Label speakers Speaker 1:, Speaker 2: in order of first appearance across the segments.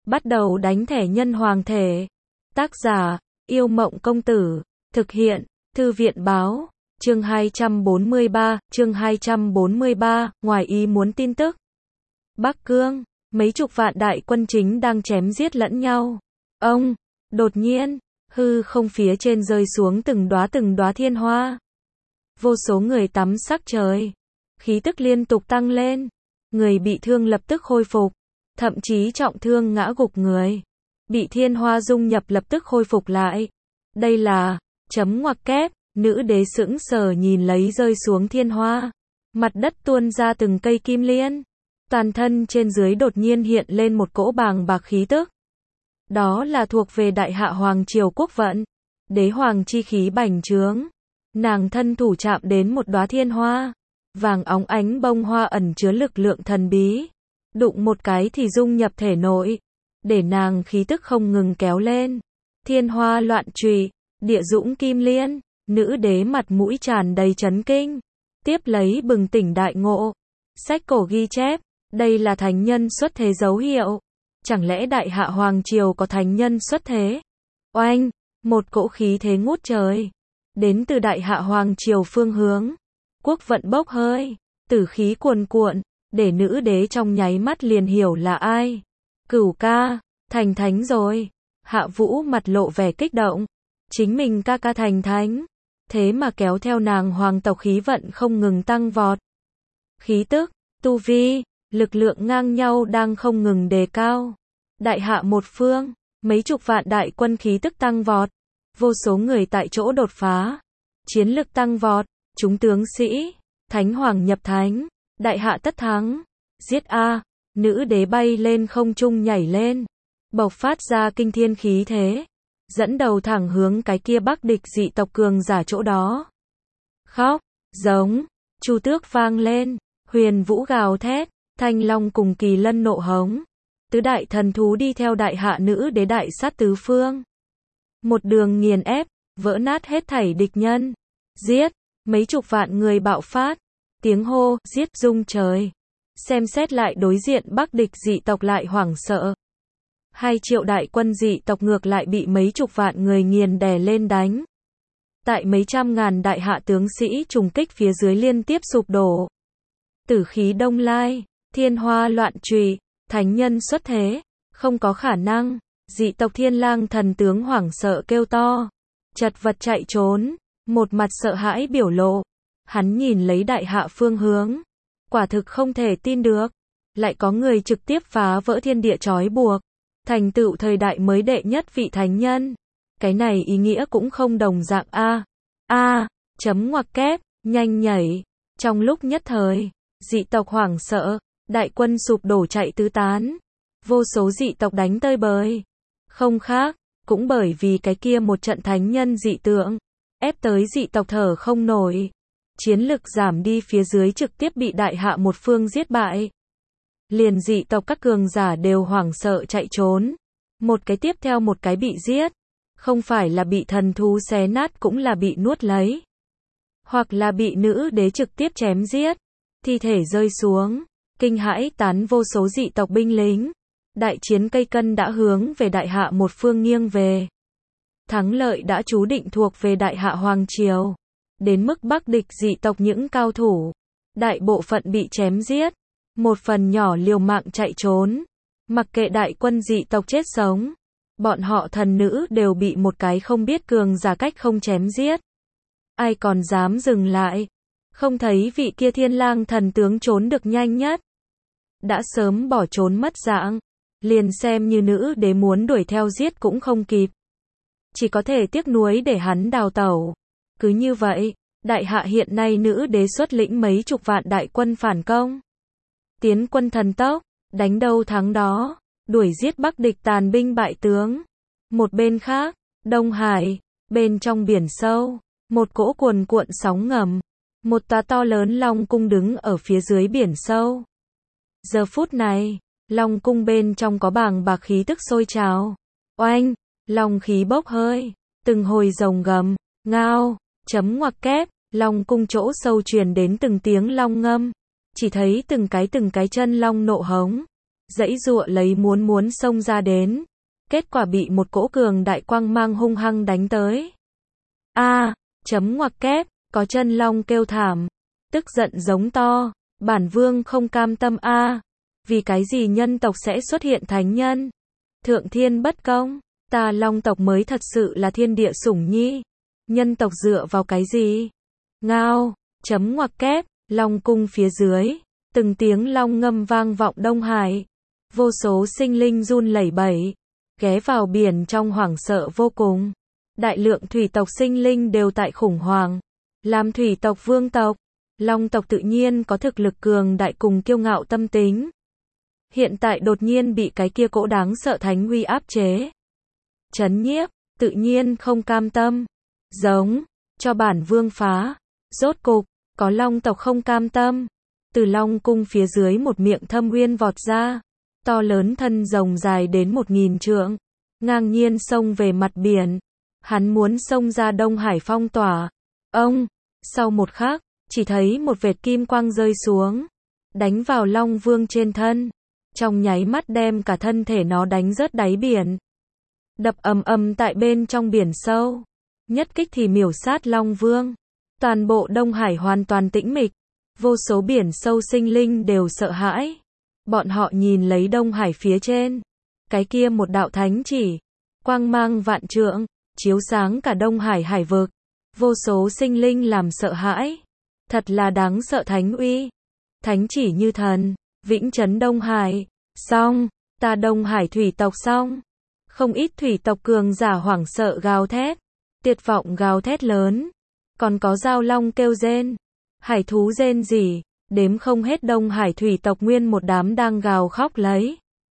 Speaker 1: Bắt đầu đánh thẻ nhân hoàng thể. Tác giả, Yêu Mộng Công Tử. Thực hiện, Thư viện Báo. Chương 243, ngoài ý muốn tin tức. Bắc Cương, mấy chục vạn đại quân chính đang chém giết lẫn nhau. Đột nhiên, hư không phía trên rơi xuống từng đóa thiên hoa. Vô số người tắm sắc trời. Khí tức liên tục tăng lên. Người bị thương lập tức khôi phục. Thậm chí trọng thương ngã gục người. Bị thiên hoa dung nhập lập tức khôi phục lại. Đây là, chấm ngoặc kép, nữ đế sững sờ nhìn lấy rơi xuống thiên hoa. Mặt đất tuôn ra từng cây kim liên. Toàn thân trên dưới đột nhiên hiện lên một cỗ bàng bạc khí tức. Đó là thuộc về đại hạ hoàng triều quốc vận. Đế hoàng chi khí bành trướng. Nàng thân thủ chạm đến một đóa thiên hoa. Vàng óng ánh bông hoa ẩn chứa lực lượng thần bí. Đụng một cái thì dung nhập thể nội. Để nàng khí tức không ngừng kéo lên. Thiên hoa loạn trụy, địa dũng kim liên. Nữ đế mặt mũi tràn đầy chấn kinh. Tiếp lấy bừng tỉnh đại ngộ. Sách cổ ghi chép, đây là thánh nhân xuất thế dấu hiệu. Chẳng lẽ đại hạ hoàng triều có thánh nhân xuất thế? Oanh, một cỗ khí thế ngút trời. Đến từ đại hạ hoàng triều phương hướng. Quốc vận bốc hơi, tử khí cuồn cuộn, để nữ đế trong nháy mắt liền hiểu là ai. Cửu ca, thành thánh rồi. Hạ Vũ mặt lộ vẻ kích động. Chính mình ca thành thánh. Thế mà kéo theo nàng hoàng tộc khí vận không ngừng tăng vọt. Khí tức, tu vi, lực lượng ngang nhau đang không ngừng đề cao. Đại hạ một phương, mấy chục vạn đại quân khí tức tăng vọt. Vô số người tại chỗ đột phá. Chiến lực tăng vọt, chúng tướng sĩ, thánh hoàng nhập thánh, đại hạ tất thắng. Giết a, nữ đế bay lên không trung nhảy lên. Bộc phát ra kinh thiên khí thế. Dẫn đầu thẳng hướng cái kia Bắc địch dị tộc cường giả chỗ đó. Khóc, giống, chu tước vang lên, huyền vũ gào thét, thanh long cùng kỳ lân nộ hống. Tứ đại thần thú đi theo đại hạ nữ đế đại sát tứ phương. Một đường nghiền ép, vỡ nát hết thảy địch nhân. Giết, mấy chục vạn người bạo phát. Tiếng hô, giết rung trời. Xem xét lại đối diện Bắc địch dị tộc lại hoảng sợ. 2 triệu đại quân dị tộc ngược lại bị mấy chục vạn người nghiền đè lên đánh. Tại mấy trăm ngàn đại hạ tướng sĩ trùng kích phía dưới liên tiếp sụp đổ. Tử khí đông lai, thiên hoa loạn trụy, thánh nhân xuất thế, không có khả năng. Dị tộc Thiên Lang thần tướng hoảng sợ kêu to, chật vật chạy trốn, một mặt sợ hãi biểu lộ. Hắn nhìn lấy đại hạ phương hướng, quả thực không thể tin được, lại có người trực tiếp phá vỡ thiên địa trói buộc, thành tựu thời đại mới đệ nhất vị thánh nhân. Cái này ý nghĩa cũng không đồng dạng chấm ngoặc kép, nhanh nhảy. Trong lúc nhất thời, dị tộc hoảng sợ, đại quân sụp đổ chạy tứ tán. Vô số dị tộc đánh tơi bời. Không khác, cũng bởi vì cái kia một trận thánh nhân dị tượng, ép tới dị tộc thở không nổi. Chiến lực giảm đi phía dưới trực tiếp bị đại hạ một phương giết bại. Liền dị tộc các cường giả đều hoảng sợ chạy trốn. Một cái tiếp theo một cái bị giết. Không phải là bị thần thú xé nát cũng là bị nuốt lấy. Hoặc là bị nữ đế trực tiếp chém giết. Thi thể rơi xuống. Kinh hãi tán vô số dị tộc binh lính. Đại chiến cây cân đã hướng về đại hạ một phương nghiêng về. Thắng lợi đã chú định thuộc về đại hạ hoàng triều. Đến mức Bắc địch dị tộc những cao thủ. Đại bộ phận bị chém giết. Một phần nhỏ liều mạng chạy trốn. Mặc kệ đại quân dị tộc chết sống. Bọn họ thần nữ đều bị một cái không biết cường giả cách không chém giết. Ai còn dám dừng lại. Không thấy vị kia Thiên Lang thần tướng trốn được nhanh nhất. Đã sớm bỏ trốn mất dạng. Liền xem như nữ đế muốn đuổi theo giết cũng không kịp. Chỉ có thể tiếc nuối để hắn đào tẩu. Cứ như vậy, đại hạ hiện nay nữ đế xuất lĩnh mấy chục vạn đại quân phản công. Tiến quân thần tốc, đánh đâu thắng đó, đuổi giết Bắc địch tàn binh bại tướng. Một bên khác, Đông Hải, bên trong biển sâu, một cỗ cuồn cuộn sóng ngầm. Một tòa to lớn long cung đứng ở phía dưới biển sâu. Giờ phút này, long cung bên trong có bàng bạc khí tức sôi trào. Oanh, long khí bốc hơi, từng hồi rồng gầm, ngao, chấm ngoặc kép, long cung chỗ sâu truyền đến từng tiếng long ngâm. Chỉ thấy từng cái chân long nộ hống. giãy giụa lấy muốn xông ra đến. Kết quả bị một cỗ cường đại quang mang hung hăng đánh tới. A, chấm ngoặc kép, có chân long kêu thảm, tức giận giống to, bản vương không cam tâm a, vì cái gì nhân tộc sẽ xuất hiện thánh nhân? Thượng thiên bất công, ta long tộc mới thật sự là thiên địa sủng nhi, nhân tộc dựa vào cái gì? Ngao, chấm ngoặc kép, long cung phía dưới, từng tiếng long ngâm vang vọng Đông Hải, vô số sinh linh run lẩy bẩy, ghé vào biển trong hoảng sợ vô cùng. Đại lượng thủy tộc sinh linh đều tại khủng hoảng. Làm thủy tộc vương tộc, long tộc tự nhiên có thực lực cường đại cùng kiêu ngạo tâm tính. Hiện tại đột nhiên bị cái kia cỗ đáng sợ thánh uy áp chế. Chấn nhiếp, tự nhiên không cam tâm. Giống, cho bản vương phá. Rốt cục, có long tộc không cam tâm. Từ long cung phía dưới một miệng thâm uyên vọt ra. To lớn thân rồng dài đến 1000 trượng. Ngang nhiên xông về mặt biển. Hắn muốn xông ra Đông Hải phong tỏa. Ông, sau một khắc, chỉ thấy một vệt kim quang rơi xuống. Đánh vào Long Vương trên thân. Trong nháy mắt đem cả thân thể nó đánh rớt đáy biển. Đập ầm ầm tại bên trong biển sâu. Nhất kích thì miểu sát Long Vương. Toàn bộ Đông Hải hoàn toàn tĩnh mịch. Vô số biển sâu sinh linh đều sợ hãi. Bọn họ nhìn lấy Đông Hải phía trên. Cái kia một đạo thánh chỉ. Quang mang vạn trượng. Chiếu sáng cả Đông Hải hải vực. Vô số sinh linh làm sợ hãi. Thật là đáng sợ thánh uy. Thánh chỉ như thần. Vĩnh trấn Đông Hải. Xong. Ta Đông Hải thủy tộc xong. Không ít thủy tộc cường giả hoảng sợ gào thét. Tuyệt vọng gào thét lớn. Còn có giao long kêu rên. Hải thú rên rỉ. Đếm không hết Đông Hải thủy tộc nguyên một đám đang gào khóc lấy.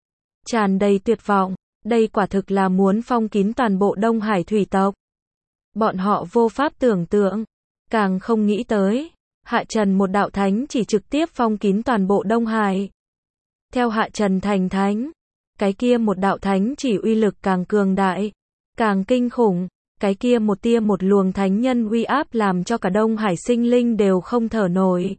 Speaker 1: Tràn đầy tuyệt vọng. Đây quả thực là muốn phong kín toàn bộ Đông Hải thủy tộc. Bọn họ vô pháp tưởng tượng. Càng không nghĩ tới. Hạ Trần một đạo thánh chỉ trực tiếp phong kín toàn bộ Đông Hải. Theo Hạ Trần thành thánh. Cái kia một đạo thánh chỉ uy lực càng cường đại. Càng kinh khủng. Cái kia một tia một luồng thánh nhân uy áp làm cho cả Đông Hải sinh linh đều không thở nổi.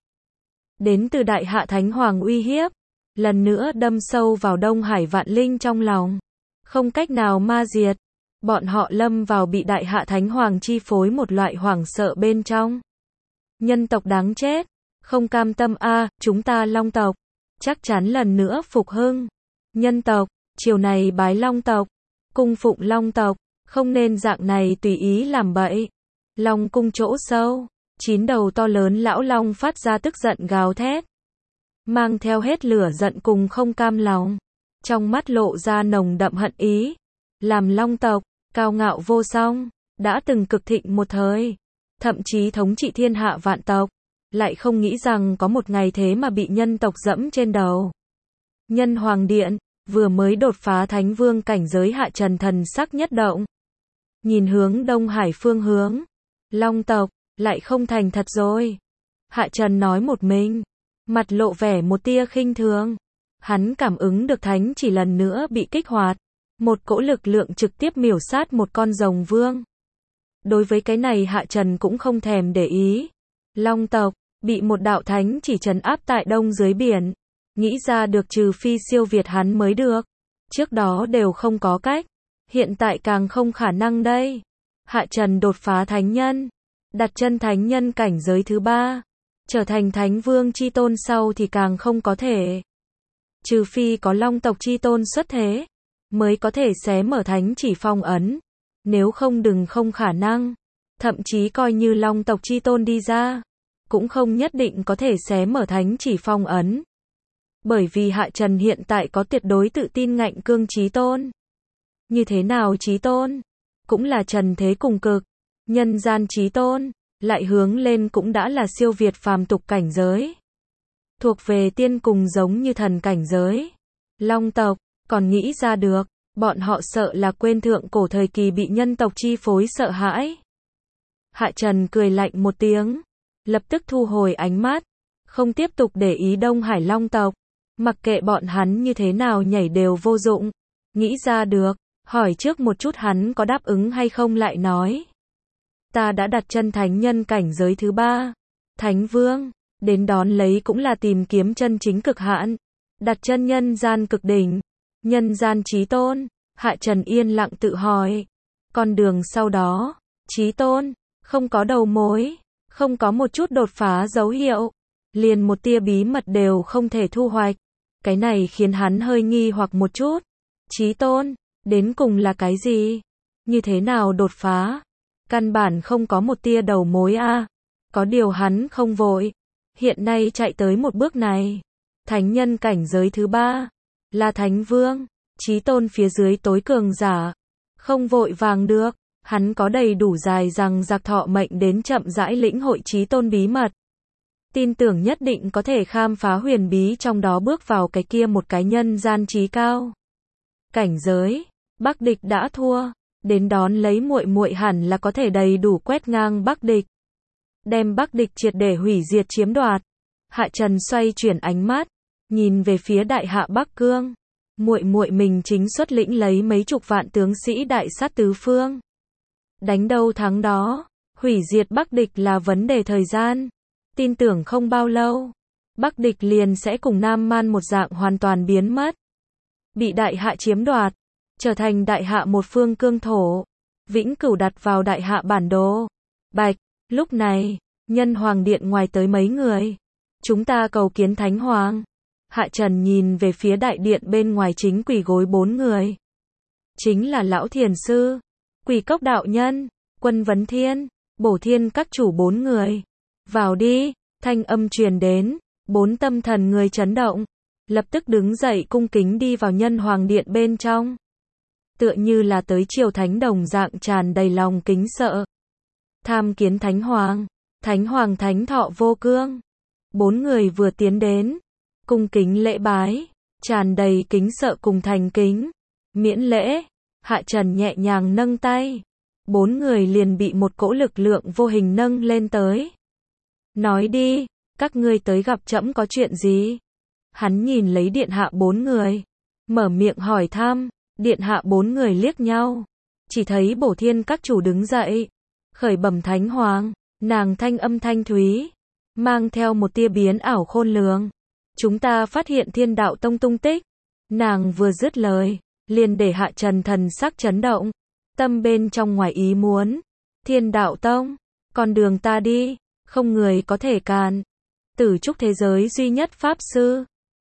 Speaker 1: Đến từ đại hạ thánh hoàng uy hiếp. Lần nữa đâm sâu vào Đông Hải vạn linh trong lòng. Không cách nào ma diệt. Bọn họ lâm vào bị đại hạ thánh hoàng chi phối một loại hoảng sợ bên trong. Nhân tộc đáng chết. Không cam tâm a, chúng ta long tộc. Chắc chắn lần nữa phục hưng. Nhân tộc, chiều này bái long tộc. Cung phụng long tộc. Không nên dạng này tùy ý làm bậy. Long cung chỗ sâu. 9 đầu to lớn lão long phát ra tức giận gào thét. Mang theo hết lửa giận cùng không cam lòng. Trong mắt lộ ra nồng đậm hận ý. Làm long tộc, cao ngạo vô song, đã từng cực thịnh một thời. Thậm chí thống trị thiên hạ vạn tộc. Lại không nghĩ rằng có một ngày thế mà bị nhân tộc dẫm trên đầu. Nhân Hoàng Điện, vừa mới đột phá Thánh Vương cảnh giới Hạ Trần thần sắc nhất động. Nhìn hướng Đông Hải phương hướng. Long tộc, lại không thành thật rồi. Hạ Trần nói một mình. Mặt lộ vẻ một tia khinh thường. Hắn cảm ứng được thánh chỉ lần nữa bị kích hoạt. Một cỗ lực lượng trực tiếp miểu sát một con rồng vương. Đối với cái này Hạ Trần cũng không thèm để ý. Long tộc, bị một đạo thánh chỉ trấn áp tại đông dưới biển. Nghĩ ra được trừ phi siêu việt hắn mới được. Trước đó đều không có cách. Hiện tại càng không khả năng đây. Hạ Trần đột phá thánh nhân. Đặt chân thánh nhân cảnh giới thứ 3. Trở thành thánh vương chi tôn sau thì càng không có thể. Trừ phi có long tộc chi tôn xuất thế. Mới có thể xé mở thánh chỉ phong ấn. Nếu không đừng không khả năng. Thậm chí coi như long tộc chi tôn đi ra. Cũng không nhất định có thể xé mở thánh chỉ phong ấn. Bởi vì Hạ Trần hiện tại có tuyệt đối tự tin ngạnh cương chí tôn. Như thế nào chí tôn? Cũng là trần thế cùng cực. Nhân gian chí tôn. Lại hướng lên cũng đã là siêu việt phàm tục cảnh giới. Thuộc về tiên cùng giống như thần cảnh giới. Long tộc, còn nghĩ ra được. Bọn họ sợ là quên thượng cổ thời kỳ bị nhân tộc chi phối sợ hãi. Hạ Trần cười lạnh một tiếng. Lập tức thu hồi ánh mắt. Không tiếp tục để ý Đông Hải long tộc. Mặc kệ bọn hắn như thế nào nhảy đều vô dụng. Nghĩ ra được. Hỏi trước một chút hắn có đáp ứng hay không lại nói. Ta đã đặt chân thánh nhân cảnh giới thứ 3. Thánh vương. Đến đón lấy cũng là tìm kiếm chân chính cực hạn. đặt chân nhân gian cực đỉnh, nhân gian chí tôn, Hạ Trần yên lặng tự hỏi. Con đường sau đó, chí tôn, không có đầu mối, không có một chút đột phá dấu hiệu, liền một tia bí mật đều không thể thu hoạch. Cái này khiến hắn hơi nghi hoặc một chút. Chí tôn, đến cùng là cái gì? Như thế nào đột phá? Căn bản không có một tia đầu mối a. Có điều hắn không vội. Hiện nay chạy tới một bước này. Thánh nhân cảnh giới thứ 3. Là Thánh Vương. Chí tôn phía dưới tối cường giả. Không vội vàng được. Hắn có đầy đủ dài rằng giặc thọ mệnh đến chậm rãi lĩnh hội chí tôn bí mật. Tin tưởng nhất định có thể khám phá huyền bí trong đó bước vào cái kia một cái nhân gian trí cao. Cảnh giới, Bắc địch đã thua, đến đón lấy muội muội hẳn là có thể đầy đủ quét ngang Bắc địch. Đem Bắc địch triệt để hủy diệt chiếm đoạt. Hạ Trần xoay chuyển ánh mắt, nhìn về phía đại hạ Bắc Cương. Muội muội mình chính xuất lĩnh lấy mấy chục vạn tướng sĩ đại sát tứ phương. Đánh đâu thắng đó, hủy diệt Bắc địch là vấn đề thời gian. Tin tưởng không bao lâu, Bắc địch liền sẽ cùng Nam Man một dạng hoàn toàn biến mất. Bị đại hạ chiếm đoạt, trở thành đại hạ một phương cương thổ, vĩnh cửu đặt vào đại hạ bản đồ. Bạch, lúc này, nhân hoàng điện ngoài tới mấy người. Chúng ta cầu kiến Thánh Hoàng. Hạ Trần nhìn về phía đại điện bên ngoài chính quỳ gối 4 người. Chính là Lão Thiền Sư, Quỷ Cốc Đạo Nhân, Quân Vấn Thiên, Bổ Thiên các chủ 4 người. Vào đi, thanh âm truyền đến, 4 tâm thần người chấn động, lập tức đứng dậy cung kính đi vào nhân hoàng điện bên trong. Tựa như là tới triều thánh đồng dạng tràn đầy lòng kính sợ. Tham kiến Thánh Hoàng, Thánh Hoàng thánh thọ vô cương. 4 người vừa tiến đến, cung kính lễ bái, tràn đầy kính sợ cùng thành kính. Miễn lễ, Hạ Trần nhẹ nhàng nâng tay. 4 người liền bị một cỗ lực lượng vô hình nâng lên tới. Nói đi, các ngươi tới gặp trẫm có chuyện gì? Hắn nhìn lấy điện hạ 4 người, mở miệng hỏi thăm. Điện hạ 4 người liếc nhau, chỉ thấy Bổ Thiên các chủ đứng dậy, khởi bẩm Thánh Hoàng, nàng thanh âm thanh thúy, mang theo một tia biến ảo khôn lường. Chúng ta phát hiện Thiên Đạo Tông tung tích. Nàng vừa dứt lời, liền để Hạ Trần thần sắc chấn động, tâm bên trong ngoài ý muốn. Thiên Đạo Tông, con đường ta đi, không người có thể cản. Tử trúc thế giới duy nhất pháp sư,